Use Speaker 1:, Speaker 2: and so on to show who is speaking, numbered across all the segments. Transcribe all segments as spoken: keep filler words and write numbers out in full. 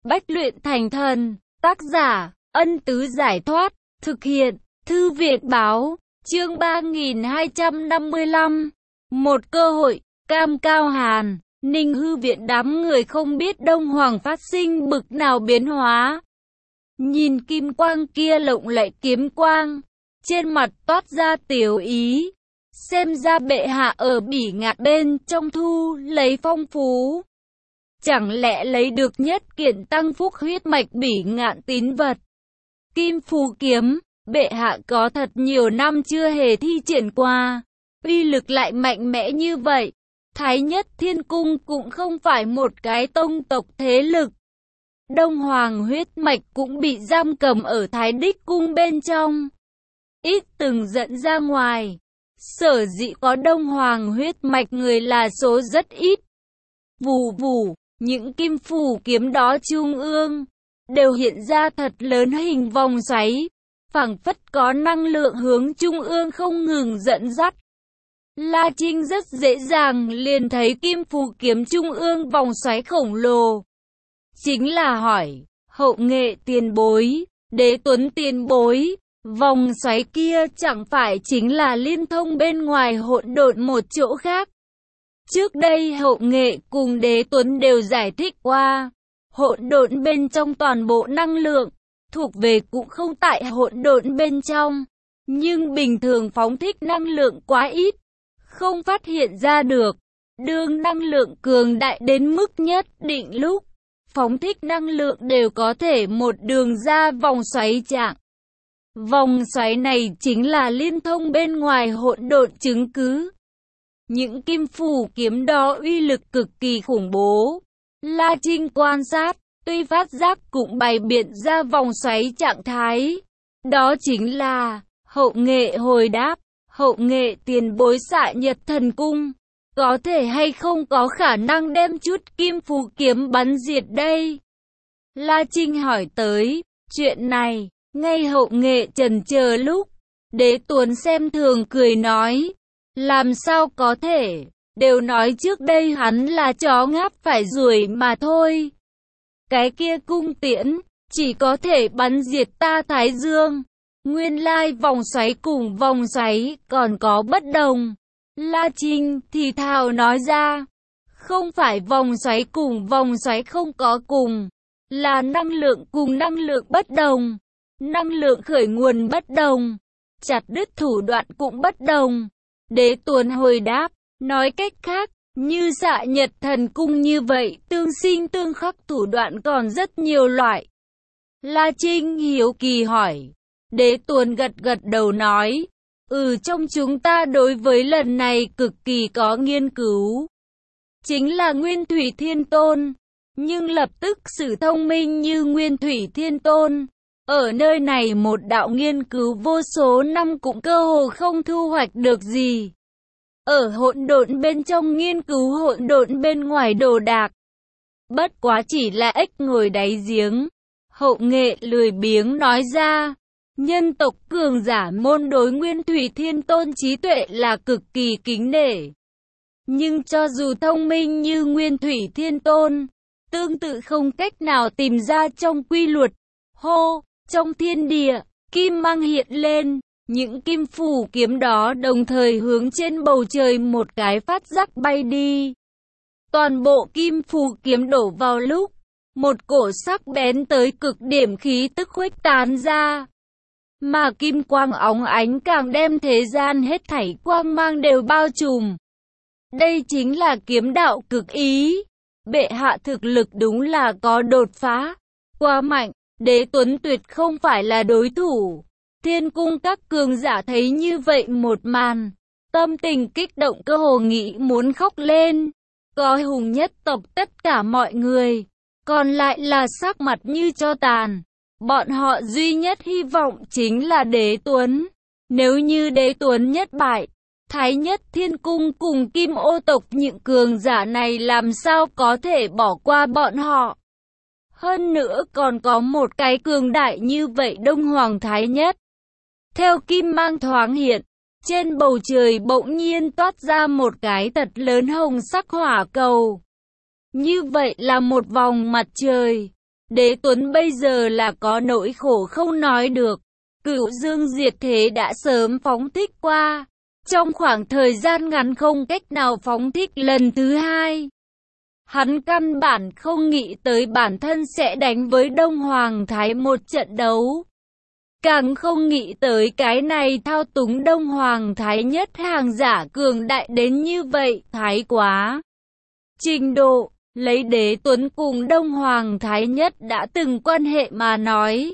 Speaker 1: Bách luyện thành thần. Tác giả, Ân Tứ Giải Thoát. Thực hiện, Thư viện Báo. Chương ba nghìn hai trăm năm mươi lăm. Một cơ hội. Cam Cao Hàn, Ninh Hư viện đám người không biết Đông Hoàng phát sinh bực nào biến hóa. Nhìn kim quang kia lộng lẫy kiếm quang, trên mặt toát ra tiểu ý. Xem ra bệ hạ ở bỉ ngạn bên trong thu lấy phong phú. Chẳng lẽ lấy được nhất kiện tăng phúc huyết mạch bỉ ngạn tín vật. Kim phù kiếm, bệ hạ có thật nhiều năm chưa hề thi triển qua. Uy lực lại mạnh mẽ như vậy. Thái Nhất Thiên Cung cũng không phải một cái tông tộc thế lực. Đông Hoàng huyết mạch cũng bị giam cầm ở Thái Đích Cung bên trong. Ít từng dẫn ra ngoài. Sở dĩ có Đông Hoàng huyết mạch người là số rất ít. Vù vù, những kim phù kiếm đó trung ương, đều hiện ra thật lớn hình vòng xoáy. Phảng phất có năng lượng hướng trung ương không ngừng dẫn dắt. La Trinh rất dễ dàng liền thấy kim phù kiếm trung ương vòng xoáy khổng lồ. Chính là hỏi, Hậu Nghệ tiền bối, Đế Tuấn tiền bối, vòng xoáy kia chẳng phải chính là liên thông bên ngoài hỗn độn một chỗ khác. Trước đây Hậu Nghệ cùng Đế Tuấn đều giải thích qua, hỗn độn bên trong toàn bộ năng lượng, thuộc về cũng không tại hỗn độn bên trong, nhưng bình thường phóng thích năng lượng quá ít. Không phát hiện ra được, đương năng lượng cường đại đến mức nhất định lúc, phóng thích năng lượng đều có thể một đường ra vòng xoáy trạng. Vòng xoáy này chính là liên thông bên ngoài hỗn độn chứng cứ. Những kim phù kiếm đó uy lực cực kỳ khủng bố. La Trinh quan sát, tuy phát giác cũng bày biện ra vòng xoáy trạng thái. Đó chính là Hậu Nghệ hồi đáp. Hậu Nghệ tiền bối Xạ Nhật Thần Cung, có thể hay không có khả năng đem chút kim phù kiếm bắn diệt đây? La Trinh hỏi tới, chuyện này, ngay Hậu Nghệ chần chờ lúc, Đế Tuấn xem thường cười nói, làm sao có thể, đều nói trước đây hắn là chó ngáp phải ruồi mà thôi. Cái kia cung tiễn, chỉ có thể bắn diệt ta Thái Dương. Nguyên lai vòng xoáy cùng vòng xoáy còn có bất đồng. La Trinh thì thào nói ra, không phải vòng xoáy cùng vòng xoáy không có cùng, là năng lượng cùng năng lượng bất đồng, năng lượng khởi nguồn bất đồng, chặt đứt thủ đoạn cũng bất đồng. Đế Tuấn hồi đáp, nói cách khác, như Xạ Nhật Thần Cung như vậy, tương sinh tương khắc thủ đoạn còn rất nhiều loại. La Trinh hiếu kỳ hỏi. Đế Tuấn gật gật đầu nói, ừ trong chúng ta đối với lần này cực kỳ có nghiên cứu. Chính là Nguyên Thủy Thiên Tôn, nhưng lập tức sự thông minh như Nguyên Thủy Thiên Tôn. Ở nơi này một đạo nghiên cứu vô số năm cũng cơ hồ không thu hoạch được gì. Ở hỗn độn bên trong nghiên cứu hỗn độn bên ngoài đồ đạc. Bất quá chỉ là ếch ngồi đáy giếng. Hậu Nghệ lười biếng nói ra. Nhân tộc cường giả môn đối Nguyên Thủy Thiên Tôn trí tuệ là cực kỳ kính nể. Nhưng cho dù thông minh như Nguyên Thủy Thiên Tôn, tương tự không cách nào tìm ra trong quy luật. Hô, trong thiên địa, kim mang hiện lên, những kim phù kiếm đó đồng thời hướng trên bầu trời một cái phát rắc bay đi. Toàn bộ kim phù kiếm đổ vào lúc, một cổ sắc bén tới cực điểm khí tức khuếch tán ra. Mà kim quang óng ánh càng đem thế gian hết thảy quang mang đều bao trùm. Đây chính là kiếm đạo cực ý. Bệ hạ thực lực đúng là có đột phá. Quá mạnh, Đế Tuấn tuyệt không phải là đối thủ. Thiên cung các cường giả thấy như vậy một màn. Tâm tình kích động cơ hồ nghĩ muốn khóc lên. Có hùng nhất tộc tất cả mọi người. Còn lại là sắc mặt như tro tàn. Bọn họ duy nhất hy vọng chính là Đế Tuấn. Nếu như Đế Tuấn nhất bại, Thái Nhất Thiên Cung cùng Kim Ô tộc những cường giả này làm sao có thể bỏ qua bọn họ. Hơn nữa còn có một cái cường đại như vậy Đông Hoàng Thái Nhất. Theo kim mang thoáng hiện, trên bầu trời bỗng nhiên toát ra một cái thật lớn hồng sắc hỏa cầu. Như vậy là một vòng mặt trời. Đế Tuấn bây giờ là có nỗi khổ không nói được. Cửu dương diệt thế đã sớm phóng thích qua. Trong khoảng thời gian ngắn không cách nào phóng thích lần thứ hai. Hắn căn bản không nghĩ tới bản thân sẽ đánh với Đông Hoàng Thái một trận đấu. Càng không nghĩ tới cái này thao túng Đông Hoàng Thái nhất hàng giả cường đại đến như vậy, thái quá. Trình độ, lấy Đế Tuấn cùng Đông Hoàng Thái nhất đã từng quan hệ mà nói.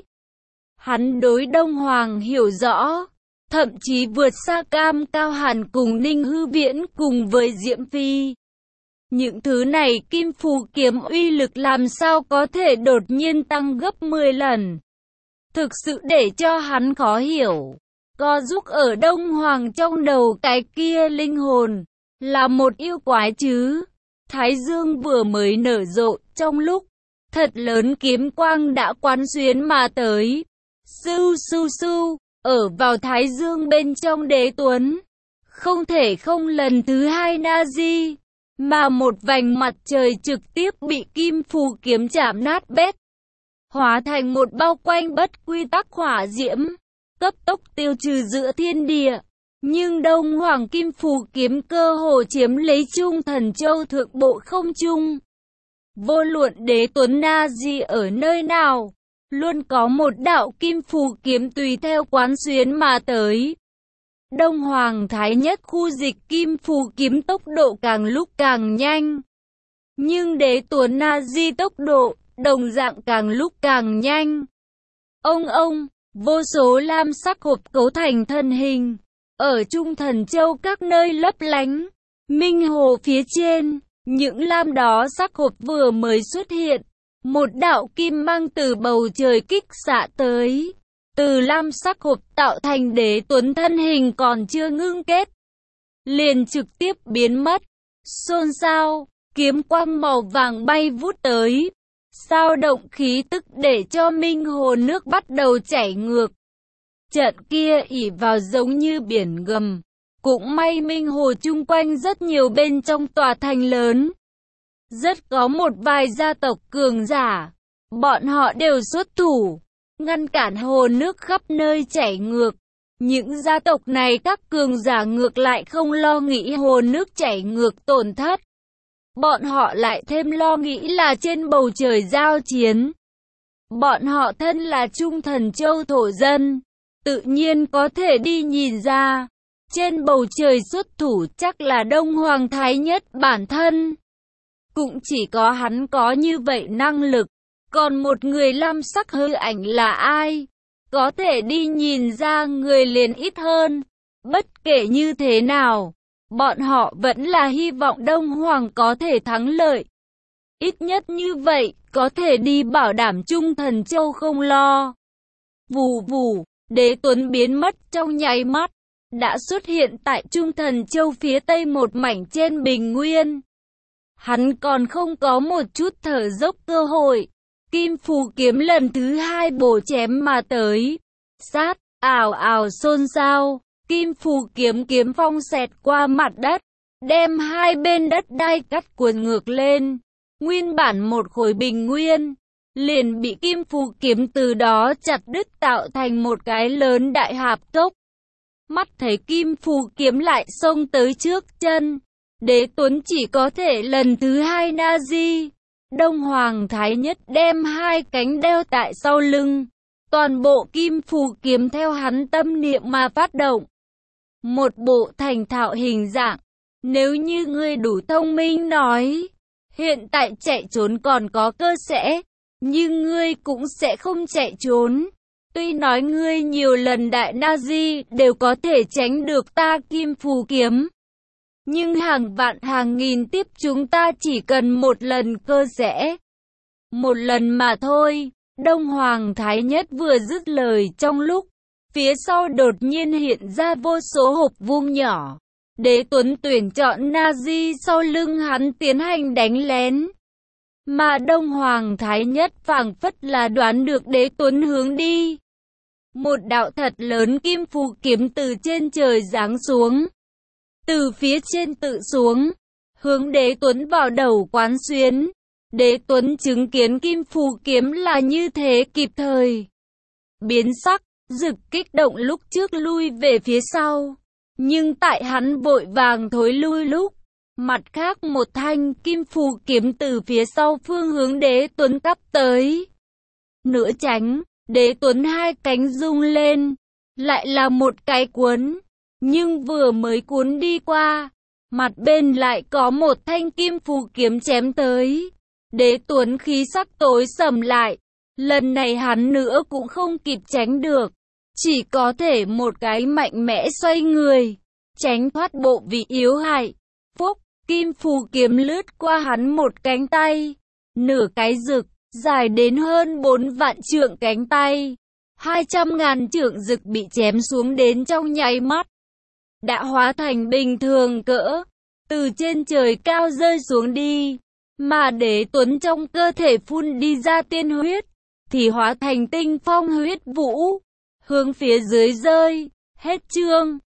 Speaker 1: Hắn đối Đông Hoàng hiểu rõ, thậm chí vượt xa Cam Cao Hàn cùng Ninh Hư Viễn cùng với Diễm Phi. Những thứ này Kim Phù Kiếm uy lực làm sao có thể đột nhiên tăng gấp mười lần. Thực sự để cho hắn khó hiểu. Co giúp ở Đông Hoàng trong đầu cái kia linh hồn, là một yêu quái chứ. Thái dương vừa mới nở rộ, trong lúc thật lớn kiếm quang đã quán xuyến mà tới. Sưu sưu sưu, ở vào Thái dương bên trong Đế Tuấn. Không thể không lần thứ hai Nazi, mà một vành mặt trời trực tiếp bị Kim Phù Kiếm chạm nát bét. Hóa thành một bao quanh bất quy tắc hỏa diễm, cấp tốc tiêu trừ giữa thiên địa. Nhưng Đông Hoàng Kim Phù Kiếm cơ hồ chiếm lấy Trung Thần Châu thượng bộ không trung. Vô luận Đế Tuấn Nazi ở nơi nào, luôn có một đạo Kim Phù Kiếm tùy theo quán xuyến mà tới. Đông Hoàng Thái nhất khu dịch Kim Phù Kiếm tốc độ càng lúc càng nhanh. Nhưng Đế Tuấn Nazi tốc độ đồng dạng càng lúc càng nhanh. Ông ông, vô số lam sắc hộp cấu thành thân hình, ở Trung Thần Châu các nơi lấp lánh. Minh hồ phía trên, những lam đó sắc hộp vừa mới xuất hiện, một đạo kim mang từ bầu trời kích xạ tới. Từ lam sắc hộp tạo thành Đế Tuấn thân hình còn chưa ngưng kết, liền trực tiếp biến mất. Xôn xao, kiếm quang màu vàng bay vút tới, sao động khí tức để cho minh hồ nước bắt đầu chảy ngược. Trận kia ỉ vào giống như biển gầm. Cũng may minh hồ chung quanh rất nhiều bên trong tòa thành lớn. Rất có một vài gia tộc cường giả. Bọn họ đều xuất thủ, ngăn cản hồ nước khắp nơi chảy ngược. Những gia tộc này các cường giả ngược lại không lo nghĩ hồ nước chảy ngược tổn thất. Bọn họ lại thêm lo nghĩ là trên bầu trời giao chiến. Bọn họ thân là Trung Thần Châu thổ dân, tự nhiên có thể đi nhìn ra. Trên bầu trời xuất thủ chắc là Đông Hoàng Thái nhất bản thân. Cũng chỉ có hắn có như vậy năng lực. Còn một người lam sắc hư ảnh là ai? Có thể đi nhìn ra người liền ít hơn. Bất kể như thế nào, bọn họ vẫn là hy vọng Đông Hoàng có thể thắng lợi. Ít nhất như vậy, có thể đi bảo đảm Trung Thần Châu không lo. Vù vù, Đế Tuấn biến mất trong nháy mắt, đã xuất hiện tại Trung Thần Châu phía tây một mảnh trên bình nguyên. Hắn còn không có một chút thở dốc cơ hội. Kim Phù Kiếm lần thứ hai bổ chém mà tới. Sát, ào ào xôn xao. Kim Phù Kiếm kiếm phong xẹt qua mặt đất, đem hai bên đất đai cắt cuộn ngược lên. Nguyên bản một khối bình nguyên, liền bị Kim Phù Kiếm từ đó chặt đứt tạo thành một cái lớn đại hạp cốc. Mắt thấy Kim Phù Kiếm lại xông tới trước chân, Đế Tuấn chỉ có thể lần thứ hai Nazi. Đông Hoàng Thái nhất đem hai cánh đeo tại sau lưng. Toàn bộ Kim Phù Kiếm theo hắn tâm niệm mà phát động. Một bộ thành thạo hình dạng. Nếu như ngươi đủ thông minh nói, hiện tại chạy trốn còn có cơ sẽ, nhưng ngươi cũng sẽ không chạy trốn. Tuy nói ngươi nhiều lần đại Nazi đều có thể tránh được ta Kim Phù Kiếm, nhưng hàng vạn hàng nghìn tiếp chúng ta chỉ cần một lần cơ sẽ. Một lần mà thôi. Đông Hoàng Thái nhất vừa dứt lời trong lúc, phía sau đột nhiên hiện ra vô số hộp vuông nhỏ. Đế Tuấn tuyển chọn Nazi sau lưng hắn tiến hành đánh lén. Mà Đông Hoàng Thái nhất phảng phất là đoán được Đế Tuấn hướng đi. Một đạo thật lớn Kim Phù Kiếm từ trên trời giáng xuống. Từ phía trên tự xuống, hướng Đế Tuấn vào đầu quán xuyến. Đế Tuấn chứng kiến Kim Phù kiếm là như thế kịp thời. Biến sắc, Dực kích động lúc trước lui về phía sau. Nhưng tại hắn vội vàng thối lui lúc, mặt khác một thanh Kim Phù kiếm từ phía sau phương hướng Đế Tuấn cắp tới. Nửa tránh, Đế Tuấn hai cánh rung lên, lại là một cái cuốn. Nhưng vừa mới cuốn đi qua, mặt bên lại có một thanh Kim Phù kiếm chém tới. Đế Tuấn khí sắc tối sầm lại, lần này hắn nữa cũng không kịp tránh được, chỉ có thể một cái mạnh mẽ xoay người, tránh thoát bộ vị yếu hại. Phúc, Kim Phù kiếm lướt qua hắn một cánh tay, nửa cái rực, dài đến hơn bốn vạn trượng cánh tay, hai trăm ngàn trượng rực bị chém xuống đến trong nháy mắt, đã hóa thành bình thường cỡ, từ trên trời cao rơi xuống đi. Mà Đế Tuấn trong cơ thể phun đi ra tiên huyết, thì hóa thành tinh phong huyết vũ, hướng phía dưới rơi. Hết chương.